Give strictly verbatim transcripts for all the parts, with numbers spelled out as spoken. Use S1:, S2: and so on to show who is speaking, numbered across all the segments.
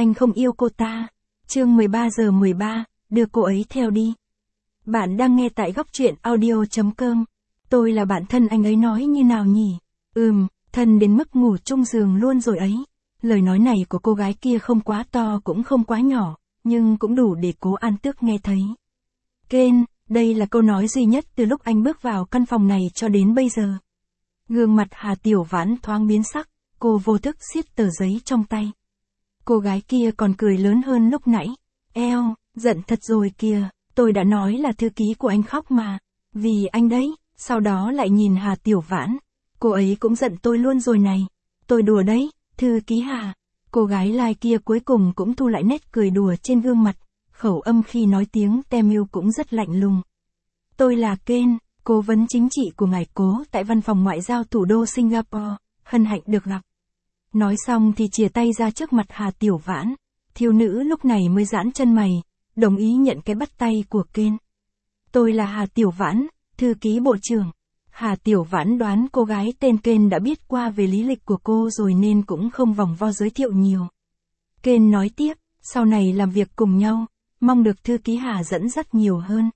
S1: anh không yêu cô ta. Chương mười ba giờ mười ba, đưa cô ấy theo đi. Bạn đang nghe tại góc truyện audio chấm com. Tôi là bạn thân anh ấy nói như nào nhỉ? Ừm, thân đến mức ngủ chung giường luôn rồi ấy. Lời nói này của cô gái kia không quá to cũng không quá nhỏ, nhưng cũng đủ để Cố An Tước nghe thấy. Ken, đây là câu nói duy nhất từ lúc anh bước vào căn phòng này cho đến bây giờ. Gương mặt Hà Tiểu Vãn thoáng biến sắc, cô vô thức siết tờ giấy trong tay. Cô gái kia còn cười lớn hơn lúc nãy. Eo, giận thật rồi kìa, tôi đã nói là thư ký của anh khóc mà. Vì anh đấy, sau đó lại nhìn Hà Tiểu Vãn. Cô ấy cũng giận tôi luôn rồi này. Tôi đùa đấy, thư ký Hà. Cô gái lai kia cuối cùng cũng thu lại nét cười đùa trên gương mặt. Khẩu âm khi nói tiếng Tamil cũng rất lạnh lùng. Tôi là Ken, cố vấn chính trị của ngài Cố tại văn phòng ngoại giao thủ đô Singapore, hân hạnh được gặp. Nói xong thì chìa tay ra trước mặt Hà Tiểu Vãn. Thiếu nữ lúc này mới giãn chân mày, đồng ý nhận cái bắt tay của Ken. Tôi là Hà Tiểu Vãn, thư ký bộ trưởng. Hà Tiểu Vãn đoán cô gái tên Ken đã biết qua về lý lịch của cô rồi nên cũng không vòng vo giới thiệu nhiều. Ken nói tiếp, sau này làm việc cùng nhau, mong được thư ký Hà dẫn dắt nhiều hơn.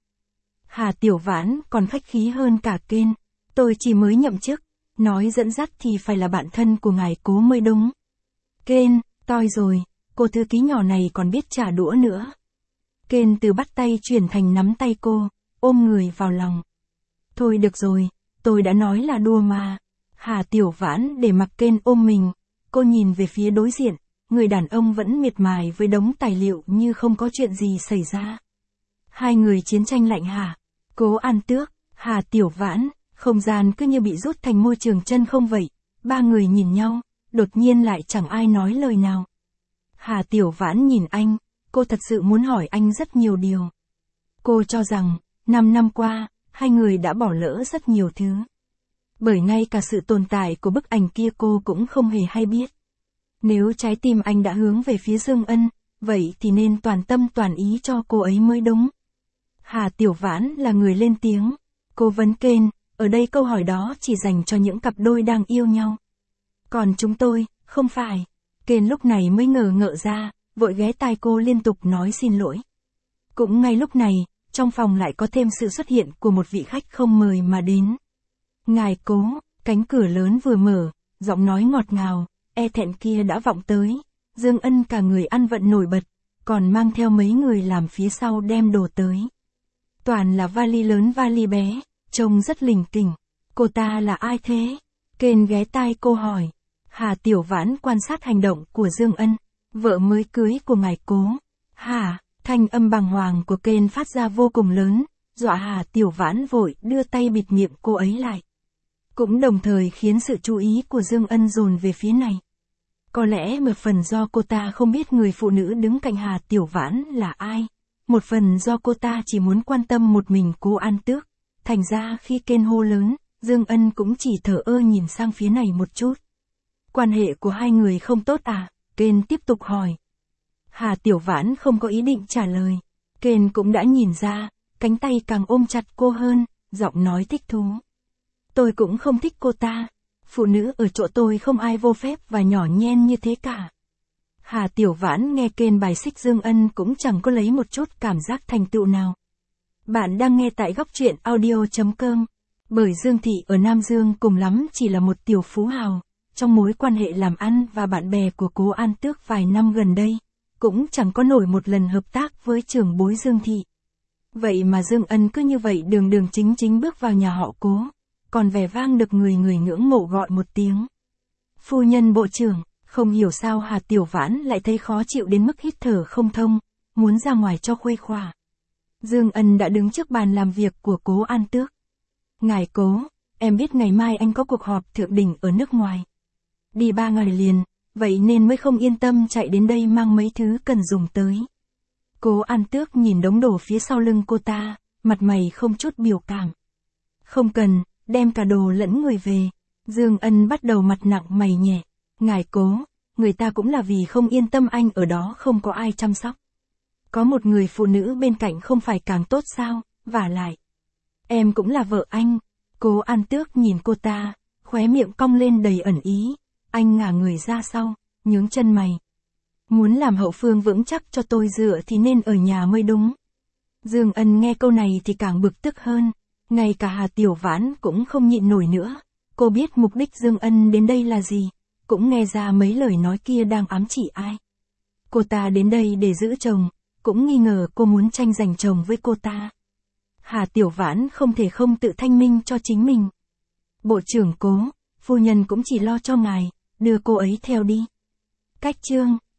S1: Hà Tiểu Vãn còn khách khí hơn cả Ken. Tôi chỉ mới nhậm chức, nói dẫn dắt thì phải là bạn thân của ngài Cố mới đúng. Ken, toi rồi, cô thư ký nhỏ này còn biết trả đũa nữa. Ken từ bắt tay chuyển thành nắm tay cô, ôm người vào lòng. Thôi được rồi, tôi đã nói là đùa mà. Hà Tiểu Vãn để mặc Ken ôm mình, cô nhìn về phía đối diện, người đàn ông vẫn miệt mài với đống tài liệu như không có chuyện gì xảy ra. Hai người chiến tranh lạnh hả? Cố An Tước, Hà Tiểu Vãn, không gian cứ như bị rút thành môi trường chân không vậy. Ba người nhìn nhau, đột nhiên lại chẳng ai nói lời nào. Hà Tiểu Vãn nhìn anh, cô thật sự muốn hỏi anh rất nhiều điều. Cô cho rằng, năm năm qua, hai người đã bỏ lỡ rất nhiều thứ. Bởi ngay cả sự tồn tại của bức ảnh kia cô cũng không hề hay biết. Nếu trái tim anh đã hướng về phía Dương Ân, vậy thì nên toàn tâm toàn ý cho cô ấy mới đúng. Hà Tiểu Vãn là người lên tiếng. Cô vấn Ken, ở đây câu hỏi đó chỉ dành cho những cặp đôi đang yêu nhau. Còn chúng tôi, không phải. Ken lúc này mới ngờ ngợ ra, vội ghé tai cô liên tục nói xin lỗi. Cũng ngay lúc này, trong phòng lại có thêm sự xuất hiện của một vị khách không mời mà đến. Ngài Cố, cánh cửa lớn vừa mở, giọng nói ngọt ngào, e thẹn kia đã vọng tới. Dương Ân cả người ăn vận nổi bật, còn mang theo mấy người làm phía sau đem đồ tới. Toàn là vali lớn vali bé, trông rất lỉnh kỉnh. Cô ta là ai thế? Ken ghé tai cô hỏi. Hà Tiểu Vãn quan sát hành động của Dương Ân, vợ mới cưới của ngài Cố. Hà, thanh âm bàng hoàng của Ken phát ra vô cùng lớn, dọa Hà Tiểu Vãn vội đưa tay bịt miệng cô ấy lại. Cũng đồng thời khiến sự chú ý của Dương Ân dồn về phía này. Có lẽ một phần do cô ta không biết người phụ nữ đứng cạnh Hà Tiểu Vãn là ai. Một phần do cô ta chỉ muốn quan tâm một mình Cố An Tước. Thành ra khi Ken hô lớn, Dương Ân cũng chỉ thở ơ nhìn sang phía này một chút. Quan hệ của hai người không tốt à? Ken tiếp tục hỏi. Hà Tiểu Vãn không có ý định trả lời. Ken cũng đã nhìn ra, cánh tay càng ôm chặt cô hơn, giọng nói thích thú. Tôi cũng không thích cô ta. Phụ nữ ở chỗ tôi không ai vô phép và nhỏ nhen như thế cả. Hà Tiểu Vãn nghe Ken bài xích Dương Ân cũng chẳng có lấy một chút cảm giác thành tựu nào. Bạn đang nghe tại góc truyện audio chấm com. Bởi Dương Thị ở Nam Dương cùng lắm chỉ là một tiểu phú hào. Trong mối quan hệ làm ăn và bạn bè của Cố An Tước vài năm gần đây, cũng chẳng có nổi một lần hợp tác với trưởng bối Dương Thị. Vậy mà Dương Ân cứ như vậy đường đường chính chính bước vào nhà họ Cố, còn vẻ vang được người người ngưỡng mộ gọi một tiếng. Phu nhân bộ trưởng, không hiểu sao Hà Tiểu Vãn lại thấy khó chịu đến mức hít thở không thông, muốn ra ngoài cho khuây khỏa. Dương Ân đã đứng trước bàn làm việc của Cố An Tước. Ngài Cố, em biết ngày mai anh có cuộc họp thượng đỉnh ở nước ngoài. Đi ba ngày liền, vậy nên mới không yên tâm chạy đến đây mang mấy thứ cần dùng tới. Cố An Tước nhìn đống đồ phía sau lưng cô ta, mặt mày không chút biểu cảm. Không cần, đem cả đồ lẫn người về. Dương Ân bắt đầu mặt nặng mày nhẹ. Ngài Cố, người ta cũng là vì không yên tâm anh ở đó không có ai chăm sóc. Có một người phụ nữ bên cạnh không phải càng tốt sao, vả lại. Em cũng là vợ anh. Cố An Tước nhìn cô ta, khóe miệng cong lên đầy ẩn ý. Anh ngả người ra sau, nhướng chân mày. Muốn làm hậu phương vững chắc cho tôi dựa thì nên ở nhà mới đúng. Dương Ân nghe câu này thì càng bực tức hơn. Ngay cả Hà Tiểu Vãn cũng không nhịn nổi nữa. Cô biết mục đích Dương Ân đến đây là gì. Cũng nghe ra mấy lời nói kia đang ám chỉ ai. Cô ta đến đây để giữ chồng. Cũng nghi ngờ cô muốn tranh giành chồng với cô ta. Hà Tiểu Vãn không thể không tự thanh minh cho chính mình. Bộ trưởng Cố, phu nhân cũng chỉ lo cho ngài, đưa cô ấy theo đi. Cách chương